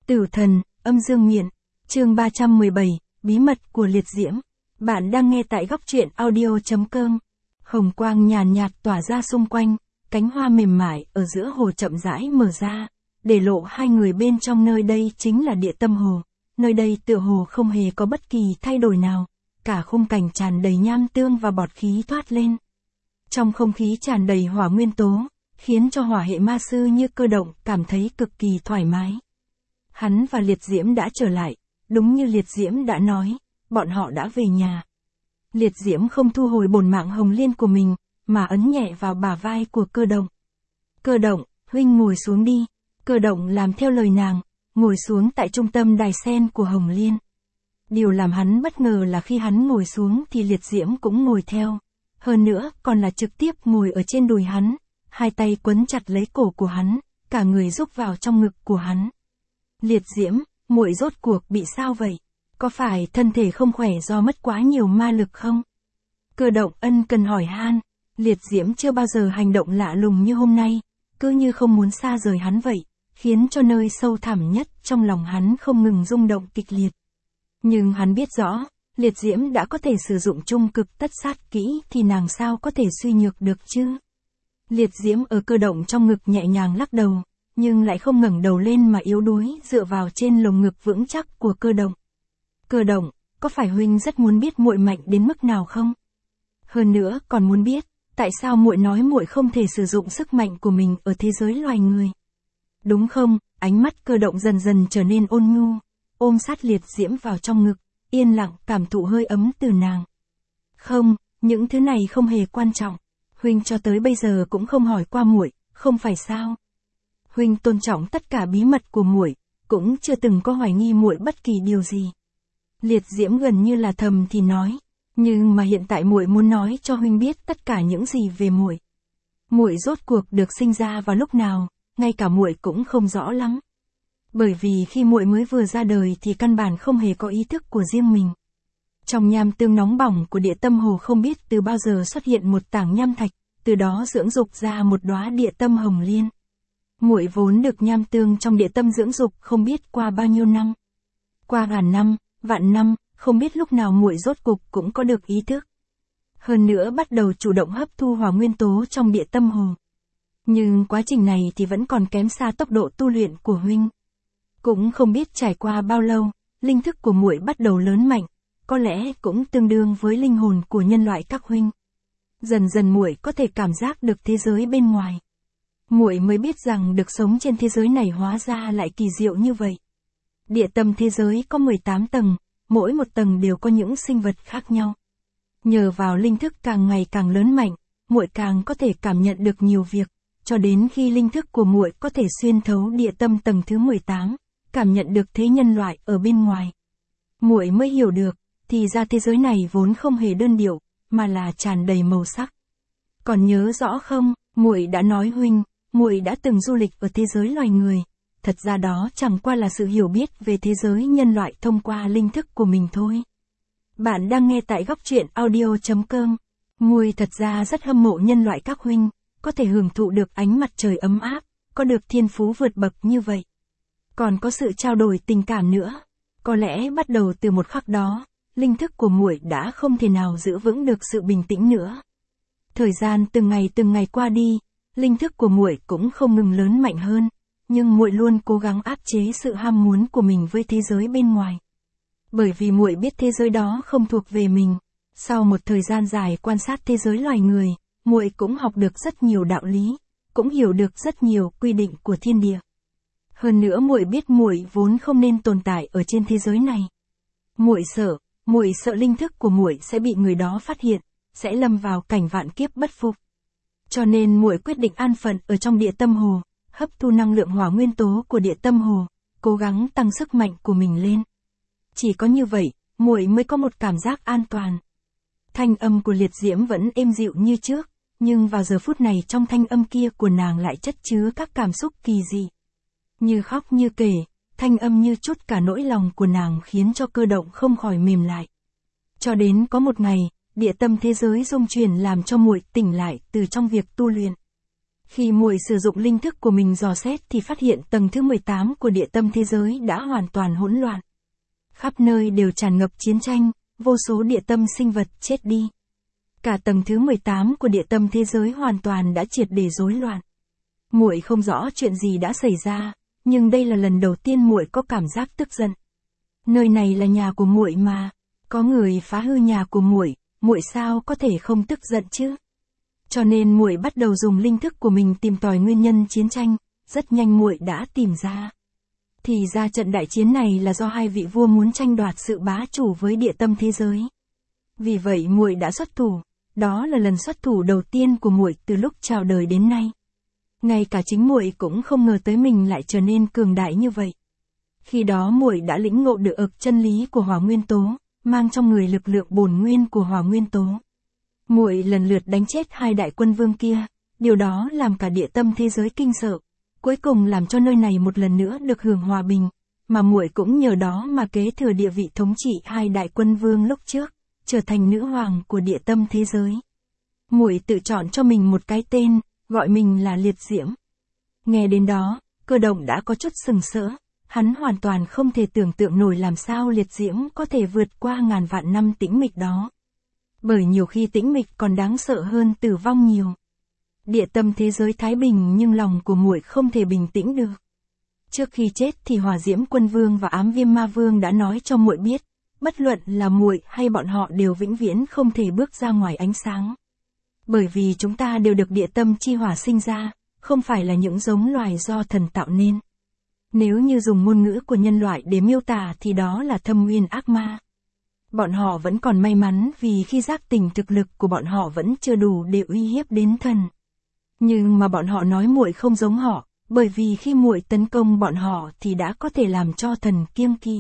Tử thần, âm dương nghiện. Chương 317, bí mật của liệt diễm. Bạn đang nghe tại góc truyện audio.com. Hồng quang nhàn nhạt tỏa ra xung quanh, cánh hoa mềm mại ở giữa hồ chậm rãi mở ra, để lộ hai người bên trong. Nơi đây chính là địa tâm hồ. Nơi đây tựa hồ không hề có bất kỳ thay đổi nào, cả khung cảnh tràn đầy nham tương và bọt khí thoát lên. Trong không khí tràn đầy hỏa nguyên tố, khiến cho hỏa hệ ma sư như Cơ Động cảm thấy cực kỳ thoải mái. Hắn và liệt diễm đã trở lại, đúng như liệt diễm đã nói, bọn họ đã về nhà. Liệt diễm không thu hồi bổn mạng hồng liên của mình, mà ấn nhẹ vào bả vai của Cơ Động. Cơ Động, huynh ngồi xuống đi. Cơ Động làm theo lời nàng, ngồi xuống tại trung tâm đài sen của hồng liên. Điều làm hắn bất ngờ là khi hắn ngồi xuống thì liệt diễm cũng ngồi theo. Hơn nữa, còn là trực tiếp ngồi ở trên đùi hắn, hai tay quấn chặt lấy cổ của hắn, cả người rúc vào trong ngực của hắn. Liệt diễm, muội rốt cuộc bị sao vậy? Có phải thân thể không khỏe do mất quá nhiều ma lực không? Cơ Động ân cần hỏi han. Liệt diễm chưa bao giờ hành động lạ lùng như hôm nay, cứ như không muốn xa rời hắn vậy, khiến cho nơi sâu thẳm nhất trong lòng hắn không ngừng rung động kịch liệt. Nhưng hắn biết rõ, liệt diễm đã có thể sử dụng trung cực tất sát kỹ thì nàng sao có thể suy nhược được chứ? Liệt diễm ở Cơ Động trong ngực nhẹ nhàng lắc đầu, nhưng lại không ngẩng đầu lên mà yếu đuối dựa vào trên lồng ngực vững chắc của Cơ Động. Cơ Động, có phải huynh rất muốn biết muội mạnh đến mức nào không? Hơn nữa còn muốn biết, tại sao muội nói muội không thể sử dụng sức mạnh của mình ở thế giới loài người? Đúng không? Ánh mắt Cơ Động dần dần trở nên ôn nhu, ôm sát liệt diễm vào trong ngực, yên lặng cảm thụ hơi ấm từ nàng. Không, những thứ này không hề quan trọng. Huynh cho tới bây giờ cũng không hỏi qua muội, không phải sao? Huynh tôn trọng tất cả bí mật của muội, cũng chưa từng có hoài nghi muội bất kỳ điều gì. Liệt diễm gần như là thầm thì nói, nhưng mà hiện tại muội muốn nói cho huynh biết tất cả những gì về muội. Muội rốt cuộc được sinh ra vào lúc nào, ngay cả muội cũng không rõ lắm. Bởi vì khi muội mới vừa ra đời thì căn bản không hề có ý thức của riêng mình. Trong nham tương nóng bỏng của địa tâm hồ không biết từ bao giờ xuất hiện một tảng nham thạch, từ đó dưỡng dục ra một đóa địa tâm hồng liên. Muội vốn được nham tương trong địa tâm dưỡng dục không biết qua bao nhiêu năm. Qua ngàn năm, vạn năm, không biết lúc nào muội rốt cục cũng có được ý thức. Hơn nữa bắt đầu chủ động hấp thu hỏa nguyên tố trong địa tâm hồ. Nhưng quá trình này thì vẫn còn kém xa tốc độ tu luyện của huynh. Cũng không biết trải qua bao lâu, linh thức của muội bắt đầu lớn mạnh, có lẽ cũng tương đương với linh hồn của nhân loại các huynh. Dần dần muội có thể cảm giác được thế giới bên ngoài. Muội mới biết rằng được sống trên thế giới này hóa ra lại kỳ diệu như vậy. Địa tâm thế giới có 18 tầng, mỗi một tầng đều có những sinh vật khác nhau. Nhờ vào linh thức càng ngày càng lớn mạnh, muội càng có thể cảm nhận được nhiều việc, cho đến khi linh thức của muội có thể xuyên thấu địa tâm tầng thứ 18, cảm nhận được thế nhân loại ở bên ngoài. Muội mới hiểu được, thì ra thế giới này vốn không hề đơn điệu, mà là tràn đầy màu sắc. Còn nhớ rõ không, muội đã nói huynh, muội đã từng du lịch ở thế giới loài người. Thật ra đó chẳng qua là sự hiểu biết về thế giới nhân loại thông qua linh thức của mình thôi. Bạn đang nghe tại góc truyện audio.com. Muội thật ra rất hâm mộ nhân loại các huynh, có thể hưởng thụ được ánh mặt trời ấm áp, có được thiên phú vượt bậc như vậy. Còn có sự trao đổi tình cảm nữa. Có lẽ bắt đầu từ một khắc đó, linh thức của muội đã không thể nào giữ vững được sự bình tĩnh nữa. Thời gian từng ngày qua đi, linh thức của muội cũng không ngừng lớn mạnh hơn, nhưng muội luôn cố gắng áp chế sự ham muốn của mình với thế giới bên ngoài. Bởi vì muội biết thế giới đó không thuộc về mình. Sau một thời gian dài quan sát thế giới loài người, muội cũng học được rất nhiều đạo lý, cũng hiểu được rất nhiều quy định của thiên địa. Hơn nữa muội biết muội vốn không nên tồn tại ở trên thế giới này. Muội sợ linh thức của muội sẽ bị người đó phát hiện, sẽ lâm vào cảnh vạn kiếp bất phục. Cho nên muội quyết định an phận ở trong địa tâm hồ, hấp thu năng lượng hỏa nguyên tố của địa tâm hồ, cố gắng tăng sức mạnh của mình lên. Chỉ có như vậy, muội mới có một cảm giác an toàn. Thanh âm của liệt diễm vẫn êm dịu như trước, nhưng vào giờ phút này trong thanh âm kia của nàng lại chất chứa các cảm xúc kỳ dị. Như khóc như kể, thanh âm như trút cả nỗi lòng của nàng khiến cho Cơ Động không khỏi mềm lại. Cho đến có một ngày, địa tâm thế giới rung chuyển làm cho muội tỉnh lại từ trong việc tu luyện. Khi muội sử dụng linh thức của mình dò xét thì phát hiện tầng thứ 18 của địa tâm thế giới đã hoàn toàn hỗn loạn. Khắp nơi đều tràn ngập chiến tranh, vô số địa tâm sinh vật chết đi. Cả tầng thứ 18 của địa tâm thế giới hoàn toàn đã triệt để rối loạn. Muội không rõ chuyện gì đã xảy ra, nhưng đây là lần đầu tiên muội có cảm giác tức giận. Nơi này là nhà của muội mà, có người phá hư nhà của muội, muội sao có thể không tức giận chứ? Cho nên muội bắt đầu dùng linh thức của mình tìm tòi nguyên nhân chiến tranh, rất nhanh muội đã tìm ra. Thì ra trận đại chiến này là do hai vị vua muốn tranh đoạt sự bá chủ với địa tâm thế giới. Vì vậy muội đã xuất thủ, đó là lần xuất thủ đầu tiên của muội từ lúc chào đời đến nay. Ngay cả chính muội cũng không ngờ tới mình lại trở nên cường đại như vậy. Khi đó muội đã lĩnh ngộ được chân lý của hỏa nguyên tố, mang trong người lực lượng bổn nguyên của hỏa nguyên tố. Muội lần lượt đánh chết hai đại quân vương kia, điều đó làm cả địa tâm thế giới kinh sợ, cuối cùng làm cho nơi này một lần nữa được hưởng hòa bình, mà muội cũng nhờ đó mà kế thừa địa vị thống trị hai đại quân vương lúc trước, trở thành nữ hoàng của địa tâm thế giới. Muội tự chọn cho mình một cái tên, gọi mình là Liệt Diễm. Nghe đến đó, Cơ Động đã có chút sừng sỡ, hắn hoàn toàn không thể tưởng tượng nổi làm sao Liệt Diễm có thể vượt qua ngàn vạn năm tĩnh mịch đó. Bởi nhiều khi tĩnh mịch còn đáng sợ hơn tử vong nhiều. Địa tâm thế giới thái bình nhưng lòng của muội không thể bình tĩnh được. Trước khi chết thì Hỏa Diễm Quân Vương và Ám Viêm Ma Vương đã nói cho muội biết, bất luận là muội hay bọn họ đều vĩnh viễn không thể bước ra ngoài ánh sáng. Bởi vì chúng ta đều được địa tâm chi hỏa sinh ra, không phải là những giống loài do thần tạo nên. Nếu như dùng ngôn ngữ của nhân loại để miêu tả thì đó là thâm nguyên ác ma. Bọn họ vẫn còn may mắn vì khi giác tỉnh thực lực của bọn họ vẫn chưa đủ để uy hiếp đến thần. Nhưng mà bọn họ nói muội không giống họ, bởi vì khi muội tấn công bọn họ thì đã có thể làm cho thần kiêng kỵ.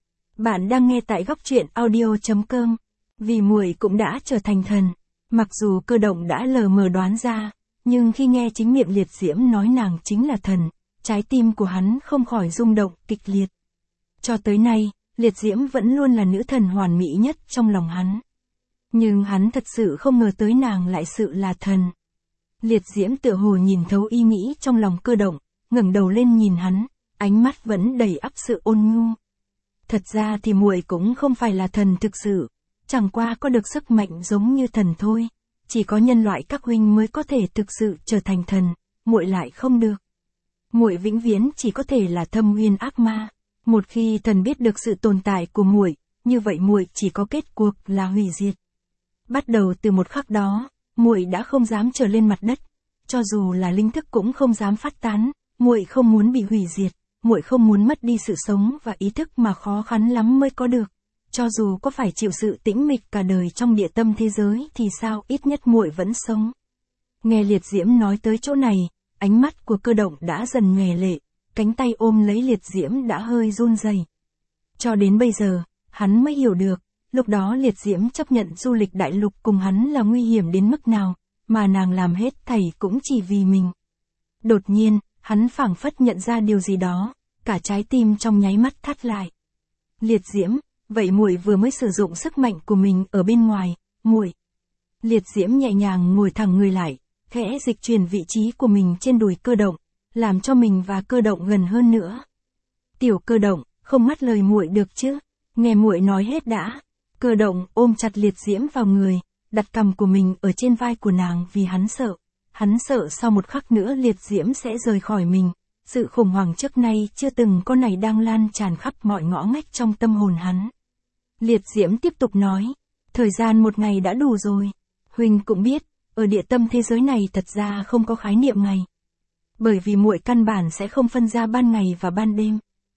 Bạn đang nghe tại góc truyện audio.com. Vì muội cũng đã trở thành thần. Mặc dù Cơ Động đã lờ mờ đoán ra, nhưng khi nghe chính miệng Liệt Diễm nói nàng chính là thần, trái tim của hắn không khỏi rung động kịch liệt. Cho tới nay, Liệt Diễm vẫn luôn là nữ thần hoàn mỹ nhất trong lòng hắn. Nhưng hắn thật sự không ngờ tới nàng lại sự là thần. Liệt Diễm tựa hồ nhìn thấu ý nghĩ trong lòng Cơ Động, ngẩng đầu lên nhìn hắn, ánh mắt vẫn đầy ắp sự ôn nhu. Thật ra thì muội cũng không phải là thần thực sự, chẳng qua có được sức mạnh giống như thần thôi, chỉ có nhân loại các huynh mới có thể thực sự trở thành thần, muội lại không được. Muội vĩnh viễn chỉ có thể là thâm nguyên ác ma. Một khi thần biết được sự tồn tại của muội, như vậy muội chỉ có kết cuộc là hủy diệt. Bắt đầu từ một khắc đó, muội đã không dám trở lên mặt đất, cho dù là linh thức cũng không dám phát tán, muội không muốn bị hủy diệt, muội không muốn mất đi sự sống và ý thức mà khó khăn lắm mới có được. Cho dù có phải chịu sự tĩnh mịch cả đời trong địa tâm thế giới thì sao, ít nhất muội vẫn sống. Nghe Liệt Diễm nói tới chỗ này, ánh mắt của Cơ Động đã dần nhòe lệ, cánh tay ôm lấy Liệt Diễm đã hơi run rẩy. Cho đến bây giờ, hắn mới hiểu được, lúc đó Liệt Diễm chấp nhận du lịch đại lục cùng hắn là nguy hiểm đến mức nào, mà nàng làm hết thảy cũng chỉ vì mình. Đột nhiên, hắn phảng phất nhận ra điều gì đó, cả trái tim trong nháy mắt thắt lại. Liệt Diễm, vậy muội vừa mới sử dụng sức mạnh của mình ở bên ngoài, muội. Liệt Diễm nhẹ nhàng ngồi thẳng người lại, khẽ dịch chuyển vị trí của mình trên đùi Cơ Động, làm cho mình và Cơ Động gần hơn nữa. Tiểu Cơ Động, không ngắt lời muội được chứ? Nghe muội nói hết đã. Cơ Động ôm chặt Liệt Diễm vào người, đặt cằm của mình ở trên vai của nàng vì hắn sợ. Hắn sợ sau một khắc nữa Liệt Diễm sẽ rời khỏi mình. Sự khủng hoảng trước nay chưa từng có này đang lan tràn khắp mọi ngõ ngách trong tâm hồn hắn. Liệt Diễm tiếp tục nói, thời gian một ngày đã đủ rồi. Huynh cũng biết, ở địa tâm thế giới này thật ra không có khái niệm ngày. Bởi vì muội căn bản sẽ không phân ra ban ngày và ban đêm.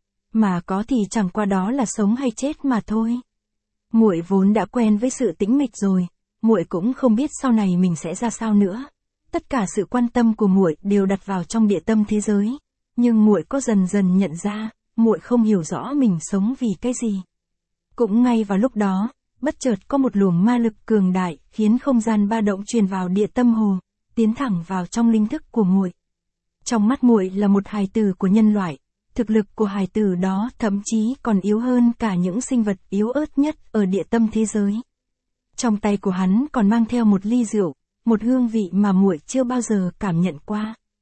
Mà có thì chẳng qua đó là sống hay chết mà thôi. Muội vốn đã quen với sự tĩnh mịch rồi, muội cũng không biết sau này mình sẽ ra sao nữa. Tất cả sự quan tâm của muội đều đặt vào trong địa tâm thế giới, nhưng muội có dần dần nhận ra, muội không hiểu rõ mình sống vì cái gì. Cũng ngay vào lúc đó, bất chợt có một luồng ma lực cường đại, khiến không gian ba động truyền vào địa tâm hồ, tiến thẳng vào trong linh thức của muội. Trong mắt muội là một hài tử của nhân loại, thực lực của hài tử đó thậm chí còn yếu hơn cả những sinh vật yếu ớt nhất ở địa tâm thế giới. Trong tay của hắn còn mang theo một ly rượu, một hương vị mà muội chưa bao giờ cảm nhận qua,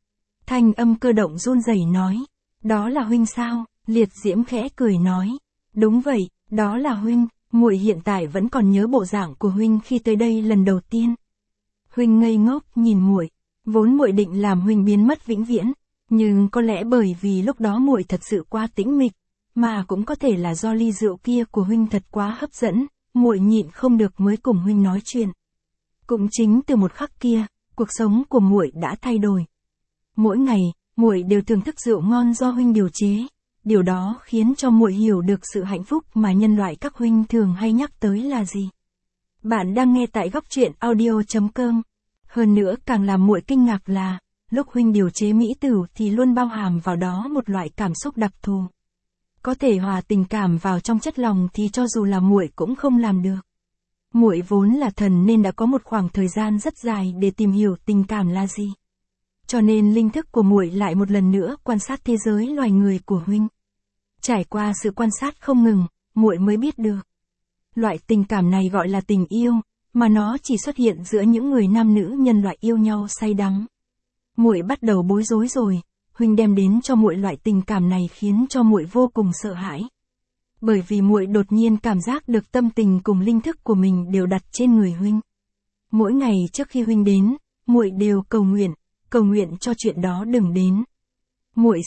Thanh âm Cơ Động run rẩy nói. Đó là huynh sao? Liệt Diễm khẽ cười nói. Đúng vậy, đó là huynh, muội hiện tại vẫn còn nhớ bộ dạng của huynh khi tới đây lần đầu tiên. Huynh ngây ngốc nhìn muội, vốn muội định làm huynh biến mất vĩnh viễn, nhưng có lẽ bởi vì lúc đó muội thật sự quá tĩnh mịch, mà cũng có thể là do ly rượu kia của huynh thật quá hấp dẫn, muội nhịn không được mới cùng huynh nói chuyện. Cũng chính từ một khắc kia, cuộc sống của muội đã thay đổi. Mỗi ngày, muội đều thưởng thức rượu ngon do huynh điều chế. Điều đó khiến cho muội hiểu được sự hạnh phúc mà nhân loại các huynh thường hay nhắc tới là gì. Bạn đang nghe tại góc truyện audio.com. Hơn nữa càng làm muội kinh ngạc là, lúc huynh điều chế mỹ tửu thì luôn bao hàm vào đó một loại cảm xúc đặc thù. Có thể hòa tình cảm vào trong chất lòng thì cho dù là muội cũng không làm được. Muội vốn là thần nên đã có một khoảng thời gian rất dài để tìm hiểu tình cảm là gì. Cho nên linh thức của muội lại một lần nữa quan sát thế giới loài người của huynh. Trải qua sự quan sát không ngừng, muội mới biết được. Loại tình cảm này gọi là tình yêu, mà nó chỉ xuất hiện giữa những người nam nữ nhân loại yêu nhau say đắm. Muội bắt đầu bối rối rồi, huynh đem đến cho muội loại tình cảm này khiến cho muội vô cùng sợ hãi. Bởi vì muội đột nhiên cảm giác được tâm tình cùng linh thức của mình đều đặt trên người huynh. Mỗi ngày trước khi huynh đến, muội đều cầu nguyện cho chuyện đó đừng đến. Muội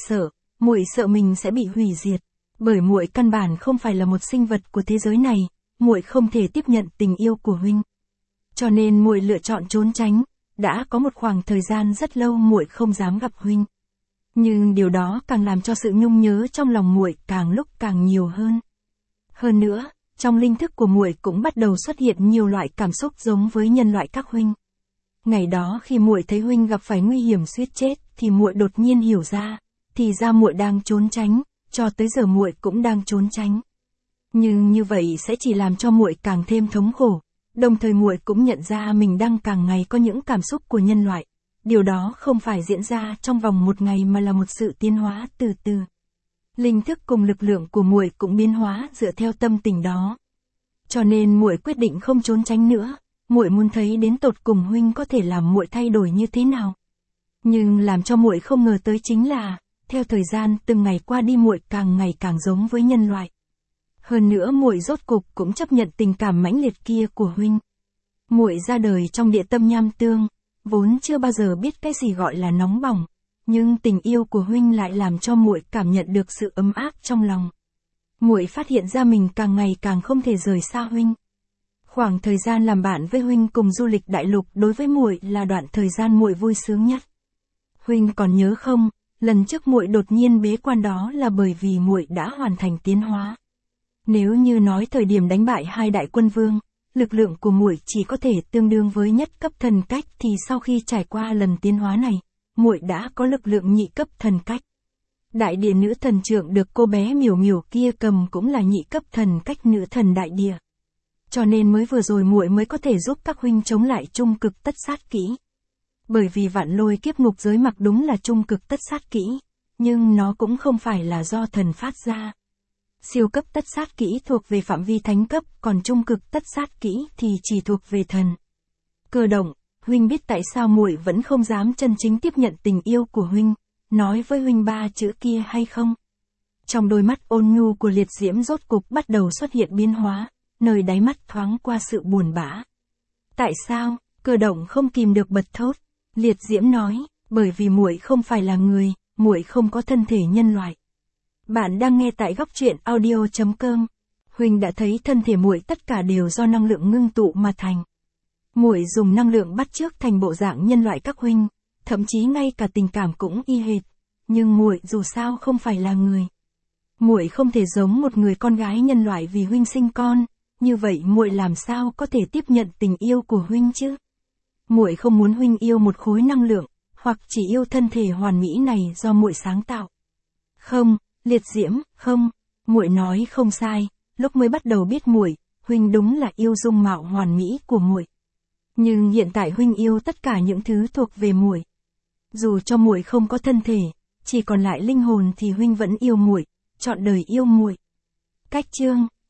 sợ mình sẽ bị hủy diệt, bởi muội căn bản không phải là một sinh vật của thế giới này, muội không thể tiếp nhận tình yêu của huynh. Cho nên muội lựa chọn trốn tránh, đã có một khoảng thời gian rất lâu muội không dám gặp huynh. Nhưng điều đó càng làm cho sự nhung nhớ trong lòng muội càng lúc càng nhiều hơn. Hơn nữa, trong linh thức của muội cũng bắt đầu xuất hiện nhiều loại cảm xúc giống với nhân loại các huynh. Ngày đó khi muội thấy huynh gặp phải nguy hiểm suýt chết thì muội đột nhiên hiểu ra, thì ra muội đang trốn tránh, cho tới giờ muội cũng đang trốn tránh. Nhưng như vậy sẽ chỉ làm cho muội càng thêm thống khổ, đồng thời muội cũng nhận ra mình đang càng ngày có những cảm xúc của nhân loại. Điều đó không phải diễn ra trong vòng một ngày mà là một sự tiến hóa từ từ. Linh thức cùng lực lượng của muội cũng biến hóa dựa theo tâm tình đó. Cho nên muội quyết định không trốn tránh nữa, muội muốn thấy đến tột cùng huynh có thể làm muội thay đổi như thế nào. Nhưng làm cho muội không ngờ tới chính là, theo thời gian từng ngày qua đi muội càng ngày càng giống với nhân loại. Hơn nữa muội rốt cục cũng chấp nhận tình cảm mãnh liệt kia của huynh. Muội ra đời trong địa tâm nham tương, vốn chưa bao giờ biết cái gì gọi là nóng bỏng, nhưng tình yêu của huynh lại làm cho muội cảm nhận được sự ấm áp trong lòng. Muội phát hiện ra mình càng ngày càng không thể rời xa huynh. Khoảng thời gian làm bạn với huynh cùng du lịch đại lục đối với muội là đoạn thời gian muội vui sướng nhất. Huynh còn nhớ không, lần trước muội đột nhiên bế quan đó là bởi vì muội đã hoàn thành tiến hóa. Nếu như nói thời điểm đánh bại hai đại quân vương, lực lượng của muội chỉ có thể tương đương với nhất cấp thần cách thì sau khi trải qua lần tiến hóa này, muội đã có lực lượng nhị cấp thần cách. Đại địa nữ thần trượng được cô bé miểu miểu kia cầm cũng là nhị cấp thần cách nữ thần đại địa. Cho nên mới vừa rồi muội mới có thể giúp các huynh chống lại trung cực tất sát kỹ. Bởi vì vạn lôi kiếp ngục giới mặc đúng là trung cực tất sát kỹ, nhưng nó cũng không phải là do thần phát ra. Siêu cấp tất sát kỹ thuộc về phạm vi thánh cấp, còn trung cực tất sát kỹ thì chỉ thuộc về thần. Cơ Động, huynh biết tại sao muội vẫn không dám chân chính tiếp nhận tình yêu của huynh, nói với huynh ba chữ kia hay không? Trong đôi mắt ôn nhu của Liệt Diễm rốt cục bắt đầu xuất hiện biến hóa, nơi đáy mắt thoáng qua sự buồn bã. Tại sao? Cơ Động không kìm được bật thốt. Liệt Diễm nói, bởi vì muội không phải là người, muội không có thân thể nhân loại. Bạn đang nghe tại góc truyện audio.com. Huynh đã thấy thân thể muội tất cả đều do năng lượng ngưng tụ mà thành. Muội dùng năng lượng bắt chước thành bộ dạng nhân loại các huynh, thậm chí ngay cả tình cảm cũng y hệt, nhưng muội dù sao không phải là người. Muội không thể giống một người con gái nhân loại vì huynh sinh con, như vậy muội làm sao có thể tiếp nhận tình yêu của huynh chứ? Muội không muốn huynh yêu một khối năng lượng, hoặc chỉ yêu thân thể hoàn mỹ này do muội sáng tạo. Không, Liệt Diễm, không, muội nói không sai, lúc mới bắt đầu biết muội, huynh đúng là yêu dung mạo hoàn mỹ của muội. Nhưng hiện tại huynh yêu tất cả những thứ thuộc về muội. Dù cho muội không có thân thể, chỉ còn lại linh hồn thì huynh vẫn yêu muội, trọn đời yêu muội. Cách chương